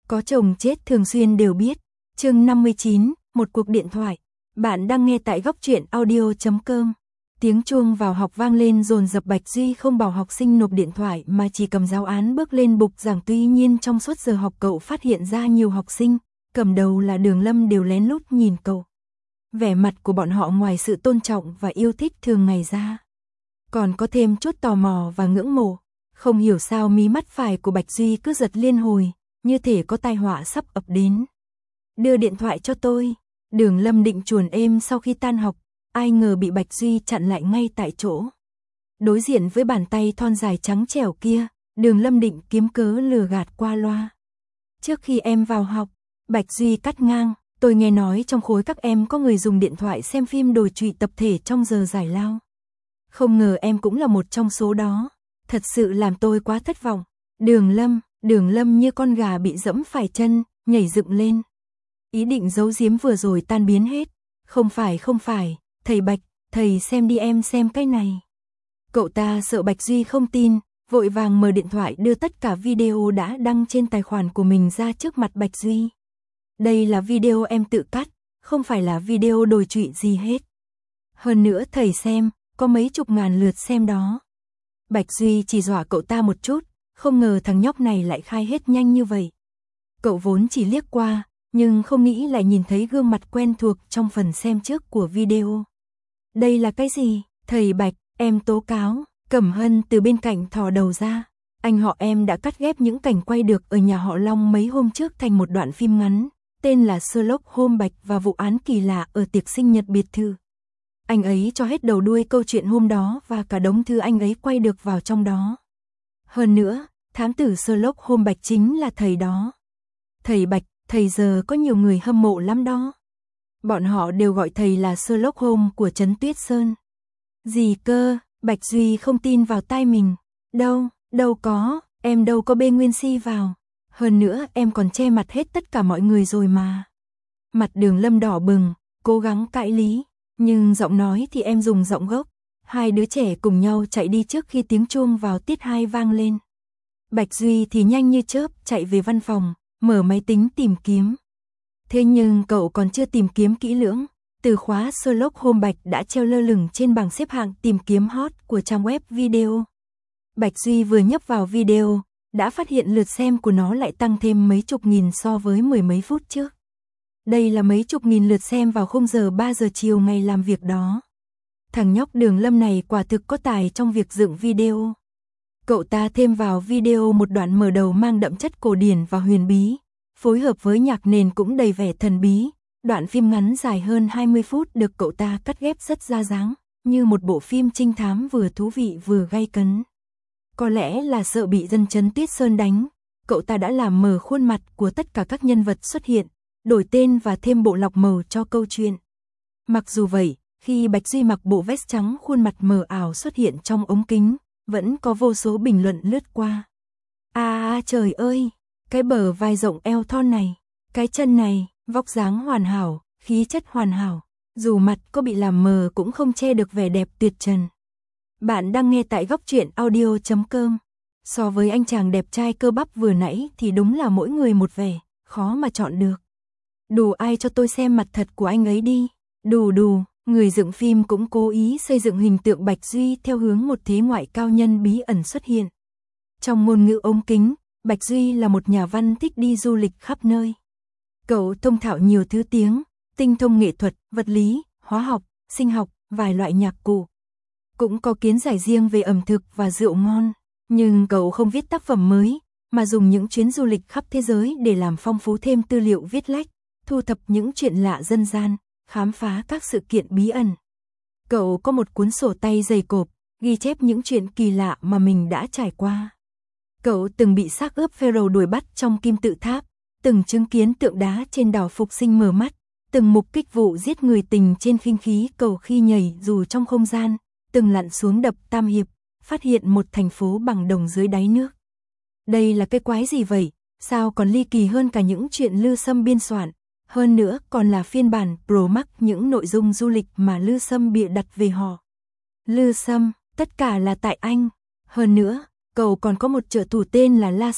Có chồng chết thường xuyên đều biết. Chương 59, một cuộc điện thoại. Bạn đang nghe tại góc truyện audio.com. Tiếng chuông vào học vang lên dồn dập. Bạch Duy không bảo học sinh nộp điện thoại mà chỉ cầm giáo án bước lên bục giảng. Tuy nhiên trong suốt giờ học cậu phát hiện ra nhiều học sinh, cầm đầu là Đường Lâm, đều lén lút nhìn cậu. Vẻ mặt của bọn họ ngoài sự tôn trọng và yêu thích thường ngày ra, còn có thêm chút tò mò và ngưỡng mộ. Không hiểu sao mí mắt phải của Bạch Duy cứ giật liên hồi, như thể có tai họa sắp ập đến. Đưa điện thoại cho tôi. Đường Lâm định chuồn êm sau khi tan học, ai ngờ bị Bạch Duy chặn lại ngay tại chỗ. Đối diện với bàn tay thon dài trắng trẻo kia, Đường Lâm định kiếm cớ lừa gạt qua loa. Trước khi em vào học, Bạch Duy cắt ngang, tôi nghe nói trong khối các em có người dùng điện thoại xem phim đồi trụy tập thể trong giờ giải lao. Không ngờ em cũng là một trong số đó. Thật sự làm tôi quá thất vọng. Đường Lâm như con gà bị giẫm phải chân, nhảy dựng lên. Ý định giấu giếm vừa rồi tan biến hết. Không phải, thầy Bạch, thầy xem đi, em xem cái này. Cậu ta sợ Bạch Duy không tin, vội vàng mở điện thoại đưa tất cả video đã đăng trên tài khoản của mình ra trước mặt Bạch Duy. Đây là video em tự cắt, không phải là video đồi trụy gì hết. Hơn nữa thầy xem, có mấy chục ngàn lượt xem đó. Bạch Duy chỉ dọa cậu ta một chút, không ngờ thằng nhóc này lại khai hết nhanh như vậy. Cậu vốn chỉ liếc qua, nhưng không nghĩ lại nhìn thấy gương mặt quen thuộc trong phần xem trước của video. Đây là cái gì? Thầy Bạch, em tố cáo. Cẩm Hân từ bên cạnh thò đầu ra. Anh họ em đã cắt ghép những cảnh quay được ở nhà họ Long mấy hôm trước thành một đoạn phim ngắn, tên là Sherlock Holmes Bạch và vụ án kỳ lạ ở tiệc sinh nhật biệt thự. Anh ấy cho hết đầu đuôi câu chuyện hôm đó và cả đống thư anh ấy quay được vào trong đó. Hơn nữa, thám tử Sherlock Holmes Bạch chính là thầy đó. Thầy Bạch, thầy giờ có nhiều người hâm mộ lắm đó. Bọn họ đều gọi thầy là Sherlock Holmes của Trấn Tuyết Sơn. Gì cơ? Bạch Duy không tin vào tai mình. Đâu có, em đâu có bê nguyên si vào. Hơn nữa em còn che mặt hết tất cả mọi người rồi mà. Mặt Đường Lâm đỏ bừng, cố gắng cãi lý. Nhưng giọng nói thì em dùng giọng gốc. Hai đứa trẻ cùng nhau chạy đi trước khi tiếng chuông vào tiết 2 vang lên. Bạch Duy thì nhanh như chớp chạy về văn phòng, mở máy tính tìm kiếm. Thế nhưng cậu còn chưa tìm kiếm kỹ lưỡng, từ khóa Sherlock Holmes Bạch đã treo lơ lửng trên bảng xếp hạng tìm kiếm hot của trang web video. Bạch Duy vừa nhấp vào video, đã phát hiện lượt xem của nó lại tăng thêm mấy chục nghìn so với mười mấy phút trước. Đây là mấy chục nghìn lượt xem vào khung giờ 3 giờ chiều ngày làm việc đó. Thằng nhóc Đường Lâm này quả thực có tài trong việc dựng video. Cậu ta thêm vào video một đoạn mở đầu mang đậm chất cổ điển và huyền bí, phối hợp với nhạc nền cũng đầy vẻ thần bí. Đoạn phim ngắn dài hơn 20 phút được cậu ta cắt ghép rất ra dáng, như một bộ phim trinh thám vừa thú vị vừa gay cấn. Có lẽ là sợ bị dân Trấn Tuyết Sơn đánh, cậu ta đã làm mờ khuôn mặt của tất cả các nhân vật xuất hiện, đổi tên và thêm bộ lọc màu cho câu chuyện. Mặc dù vậy, khi Bạch Duy mặc bộ vest trắng khuôn mặt mờ ảo xuất hiện trong ống kính, vẫn có vô số bình luận lướt qua. Trời ơi, cái bờ vai rộng eo thon này, cái chân này, vóc dáng hoàn hảo, khí chất hoàn hảo, dù mặt có bị làm mờ cũng không che được vẻ đẹp tuyệt trần. Bạn đang nghe tại góc truyện audio.com. So với anh chàng đẹp trai cơ bắp vừa nãy thì đúng là mỗi người một vẻ, khó mà chọn được. Đủ ai cho tôi xem mặt thật của anh ấy đi. Đủ, người dựng phim cũng cố ý xây dựng hình tượng Bạch Duy theo hướng một thế ngoại cao nhân bí ẩn xuất hiện. Trong ngôn ngữ ống kính, Bạch Duy là một nhà văn thích đi du lịch khắp nơi. Cậu thông thạo nhiều thứ tiếng, tinh thông nghệ thuật, vật lý, hóa học, sinh học, vài loại nhạc cụ. Cũng có kiến giải riêng về ẩm thực và rượu ngon. Nhưng cậu không viết tác phẩm mới, mà dùng những chuyến du lịch khắp thế giới để làm phong phú thêm tư liệu viết lách, thu thập những chuyện lạ dân gian, khám phá các sự kiện bí ẩn. Cậu có một cuốn sổ tay dày cộp, ghi chép những chuyện kỳ lạ mà mình đã trải qua. Cậu từng bị xác ướp pharaoh đuổi bắt trong kim tự tháp, từng chứng kiến tượng đá trên đảo Phục Sinh mở mắt, từng mục kích vụ giết người tình trên khinh khí cầu khi nhảy dù trong không gian, từng lặn xuống đập Tam Hiệp, phát hiện một thành phố bằng đồng dưới đáy nước. Đây là cái quái gì vậy? Sao còn ly kỳ hơn cả những chuyện Lư Sâm biên soạn, hơn nữa còn là phiên bản Pro Max những nội dung du lịch mà Lư Sâm bịa đặt về họ. Lư Sâm, tất cả là tại anh. Hơn nữa, cậu còn có một trợ thủ tên là La Sâm,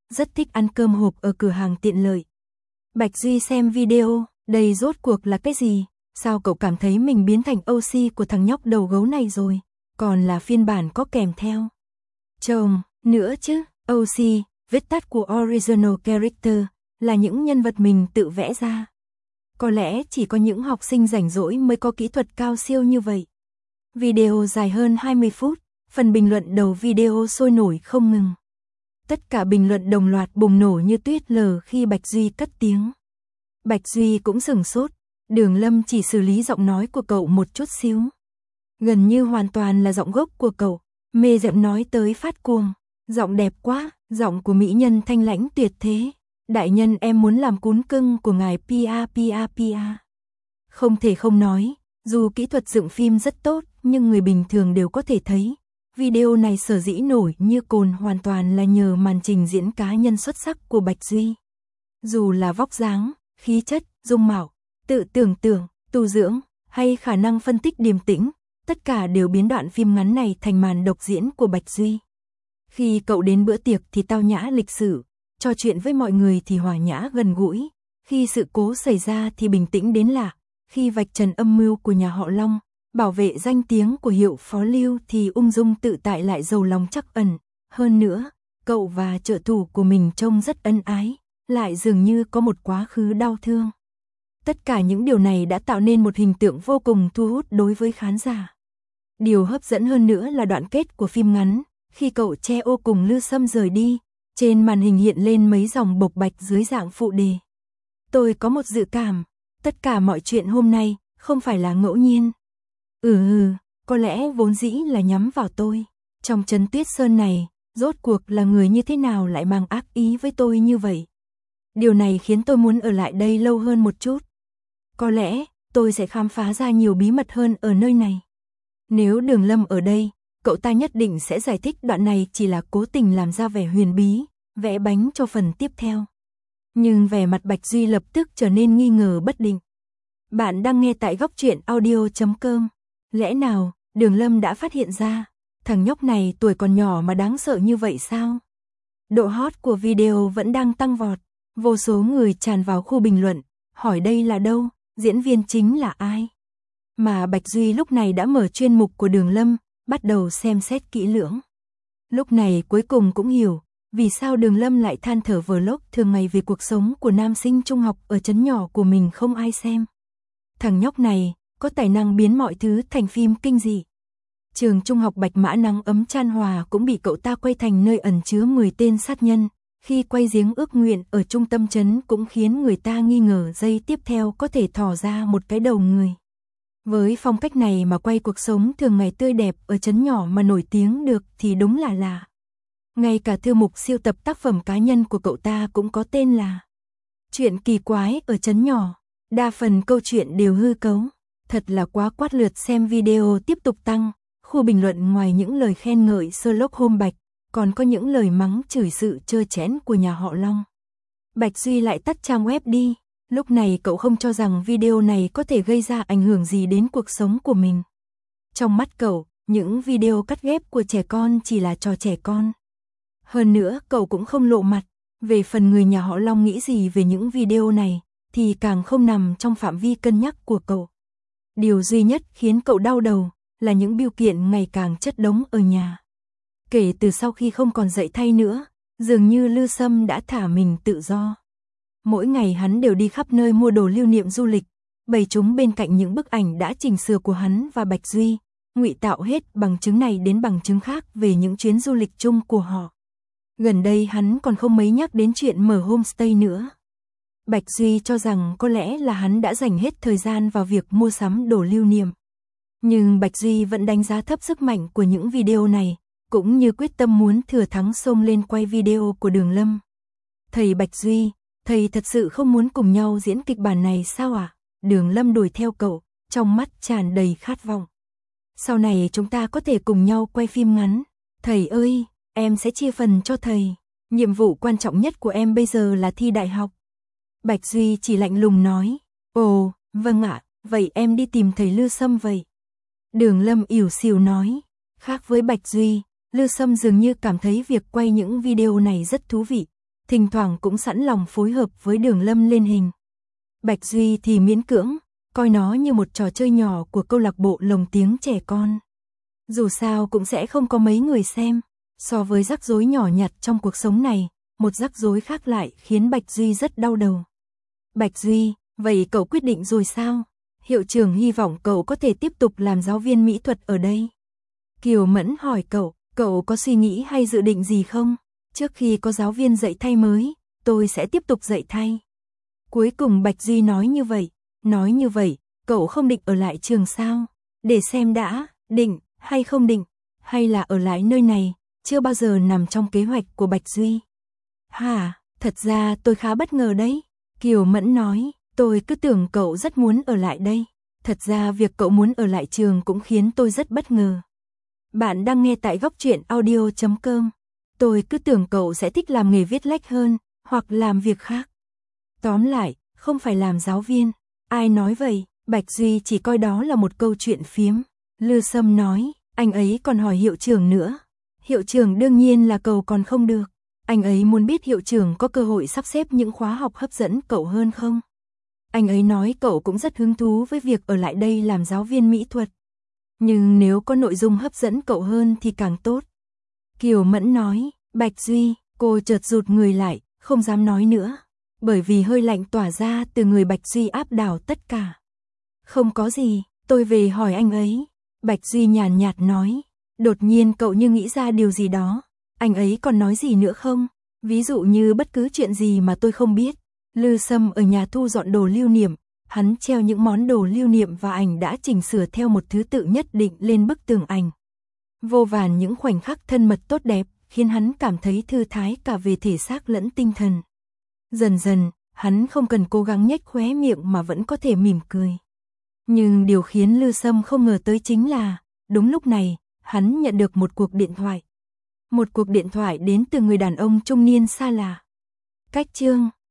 rất thích ăn cơm hộp ở cửa hàng tiện lợi. Bạch Duy xem video, đây rốt cuộc là cái gì? Sao cậu cảm thấy mình biến thành OC của thằng nhóc đầu gấu này rồi? Còn là phiên bản có kèm theo chồng nữa chứ. OC, viết tắt của Original Character, là những nhân vật mình tự vẽ ra. Có lẽ chỉ có những học sinh rảnh rỗi mới có kỹ thuật cao siêu như vậy. Video dài hơn 20 phút, phần bình luận đầu video sôi nổi không ngừng. Tất cả bình luận đồng loạt bùng nổ như tuyết lở khi Bạch Duy cất tiếng. Bạch Duy cũng sửng sốt, Đường Lâm chỉ xử lý giọng nói của cậu một chút xíu. Gần như hoàn toàn là giọng gốc của cậu, mê giọng nói tới phát cuồng. Giọng đẹp quá, giọng của mỹ nhân thanh lãnh tuyệt thế. Đại nhân em muốn làm cún cưng của ngài Pia. Không thể không nói, dù kỹ thuật dựng phim rất tốt, nhưng người bình thường đều có thể thấy. Video này sở dĩ nổi như cồn hoàn toàn là nhờ màn trình diễn cá nhân xuất sắc của Bạch Duy. Dù là vóc dáng, khí chất, dung mạo, tự tưởng tượng, tu dưỡng, hay khả năng phân tích điềm tĩnh, tất cả đều biến đoạn phim ngắn này thành màn độc diễn của Bạch Duy. Khi cậu đến bữa tiệc thì tao nhã lịch sự, trò chuyện với mọi người thì hòa nhã gần gũi, khi sự cố xảy ra thì bình tĩnh đến lạ, khi vạch trần âm mưu của nhà họ Long, bảo vệ danh tiếng của hiệu phó Lưu thì ung dung tự tại lại giàu lòng trắc ẩn. Hơn nữa, cậu và trợ thủ của mình trông rất ân ái, lại dường như có một quá khứ đau thương. Tất cả những điều này đã tạo nên một hình tượng vô cùng thu hút đối với khán giả. Điều hấp dẫn hơn nữa là đoạn kết của phim ngắn, khi cậu che ô cùng Lư Sâm rời đi, trên màn hình hiện lên mấy dòng bộc bạch dưới dạng phụ đề. Tôi có một dự cảm, tất cả mọi chuyện hôm nay không phải là ngẫu nhiên. Có lẽ vốn dĩ là nhắm vào tôi. Trong Trấn Tuyết Sơn này, rốt cuộc là người như thế nào lại mang ác ý với tôi như vậy? Điều này khiến tôi muốn ở lại đây lâu hơn một chút. Có lẽ, tôi sẽ khám phá ra nhiều bí mật hơn ở nơi này. Nếu Đường Lâm ở đây, cậu ta nhất định sẽ giải thích đoạn này chỉ là cố tình làm ra vẻ huyền bí, vẽ bánh cho phần tiếp theo. Nhưng vẻ mặt Bạch Duy lập tức trở nên nghi ngờ bất định. Bạn đang nghe tại góc truyện audio.com. Lẽ nào, Đường Lâm đã phát hiện ra, thằng nhóc này tuổi còn nhỏ mà đáng sợ như vậy sao? Độ hot của video vẫn đang tăng vọt, vô số người tràn vào khu bình luận, hỏi đây là đâu, diễn viên chính là ai? Mà Bạch Duy lúc này đã mở chuyên mục của Đường Lâm, bắt đầu xem xét kỹ lưỡng. Lúc này cuối cùng cũng hiểu, vì sao Đường Lâm lại than thở vlog thường ngày về cuộc sống của nam sinh trung học ở trấn nhỏ của mình không ai xem. Thằng nhóc này, có tài năng biến mọi thứ thành phim kinh dị. Trường trung học Bạch Mã nắng ấm chan hòa cũng bị cậu ta quay thành nơi ẩn chứa 10 tên sát nhân. Khi quay giếng ước nguyện ở trung tâm trấn cũng khiến người ta nghi ngờ giây tiếp theo có thể thò ra một cái đầu người. Với phong cách này mà quay cuộc sống thường ngày tươi đẹp ở trấn nhỏ mà nổi tiếng được thì đúng là lạ. Ngay cả thư mục siêu tập tác phẩm cá nhân của cậu ta cũng có tên là Chuyện kỳ quái ở trấn nhỏ. Đa phần câu chuyện đều hư cấu. Thật là quá quát lượt xem video tiếp tục tăng. Khu bình luận ngoài những lời khen ngợi Sherlock Holmes Bạch, còn có những lời mắng chửi sự trơ trẽn của nhà họ Long. Bạch Duy lại tắt trang web đi. Lúc này cậu không cho rằng video này có thể gây ra ảnh hưởng gì đến cuộc sống của mình. Trong mắt cậu, những video cắt ghép của trẻ con chỉ là trò trẻ con. Hơn nữa, cậu cũng không lộ mặt. Về phần người nhà họ Long nghĩ gì về những video này, thì càng không nằm trong phạm vi cân nhắc của cậu. Điều duy nhất khiến cậu đau đầu là những bưu kiện ngày càng chất đống ở nhà. Kể từ sau khi không còn dạy thay nữa, dường như Lư Sâm đã thả mình tự do. Mỗi ngày hắn đều đi khắp nơi mua đồ lưu niệm du lịch, bày chúng bên cạnh những bức ảnh đã chỉnh sửa của hắn và Bạch Duy, ngụy tạo hết bằng chứng này đến bằng chứng khác về những chuyến du lịch chung của họ. Gần đây hắn còn không mấy nhắc đến chuyện mở homestay nữa. Bạch Duy cho rằng có lẽ là hắn đã dành hết thời gian vào việc mua sắm đồ lưu niệm. Nhưng Bạch Duy vẫn đánh giá thấp sức mạnh của những video này, cũng như quyết tâm muốn thừa thắng xông lên quay video của Đường Lâm. Thầy Bạch Duy, thầy thật sự không muốn cùng nhau diễn kịch bản này sao ạ? Đường Lâm đuổi theo cậu, trong mắt tràn đầy khát vọng. Sau này chúng ta có thể cùng nhau quay phim ngắn. Thầy ơi, em sẽ chia phần cho thầy. Nhiệm vụ quan trọng nhất của em bây giờ là thi đại học. Bạch Duy chỉ lạnh lùng nói. Ồ, vâng ạ, vậy em đi tìm thầy Lư Sâm vậy. Đường Lâm ỉu xìu nói. Khác với Bạch Duy, Lư Sâm dường như cảm thấy việc quay những video này rất thú vị. thỉnh thoảng cũng sẵn lòng phối hợp với Đường Lâm lên hình. Bạch Duy thì miễn cưỡng, coi nó như một trò chơi nhỏ của câu lạc bộ lồng tiếng trẻ con. Dù sao cũng sẽ không có mấy người xem, so với rắc rối nhỏ nhặt trong cuộc sống này, một rắc rối khác lại khiến Bạch Duy rất đau đầu. Bạch Duy, vậy cậu quyết định rồi sao? Hiệu trưởng hy vọng cậu có thể tiếp tục làm giáo viên mỹ thuật ở đây. Kiều Mẫn hỏi cậu có suy nghĩ hay dự định gì không? Trước khi có giáo viên dạy thay mới, tôi sẽ tiếp tục dạy thay. Cuối cùng Bạch Duy nói như vậy, cậu không định ở lại trường sao? Để xem đã, định hay không định, hay là ở lại nơi này, chưa bao giờ nằm trong kế hoạch của Bạch Duy. Hả, thật ra tôi khá bất ngờ đấy. Kiều Mẫn nói, tôi cứ tưởng cậu rất muốn ở lại đây. Thật ra việc cậu muốn ở lại trường cũng khiến tôi rất bất ngờ. Bạn đang nghe tại góc truyện audio.com. Tôi cứ tưởng cậu sẽ thích làm nghề viết lách hơn, hoặc làm việc khác. Tóm lại, không phải làm giáo viên. Ai nói vậy? Bạch Duy chỉ coi đó là một câu chuyện phiếm. Lư Sâm nói, anh ấy còn hỏi hiệu trưởng nữa. Hiệu trưởng đương nhiên là cậu còn không được. Anh ấy muốn biết hiệu trưởng có cơ hội sắp xếp những khóa học hấp dẫn cậu hơn không? Anh ấy nói cậu cũng rất hứng thú với việc ở lại đây làm giáo viên mỹ thuật. Nhưng nếu có nội dung hấp dẫn cậu hơn thì càng tốt. Kiều Mẫn nói, Bạch Duy, cô chợt rụt người lại, không dám nói nữa. Bởi vì hơi lạnh tỏa ra từ người Bạch Duy áp đảo tất cả. Không có gì, tôi về hỏi anh ấy. Bạch Duy nhàn nhạt nói, đột nhiên cậu như nghĩ ra điều gì đó. Anh ấy còn nói gì nữa không? Ví dụ như bất cứ chuyện gì mà tôi không biết. Lư Sâm ở nhà thu dọn đồ lưu niệm, hắn treo những món đồ lưu niệm và ảnh đã chỉnh sửa theo một thứ tự nhất định lên bức tường ảnh. Vô vàn những khoảnh khắc thân mật tốt đẹp, khiến hắn cảm thấy thư thái cả về thể xác lẫn tinh thần. Dần dần, hắn không cần cố gắng nhếch khóe miệng mà vẫn có thể mỉm cười. Nhưng điều khiến Lư Sâm không ngờ tới chính là, đúng lúc này, hắn nhận được một cuộc điện thoại. Một cuộc điện thoại đến từ người đàn ông trung niên xa lạ. Cách chương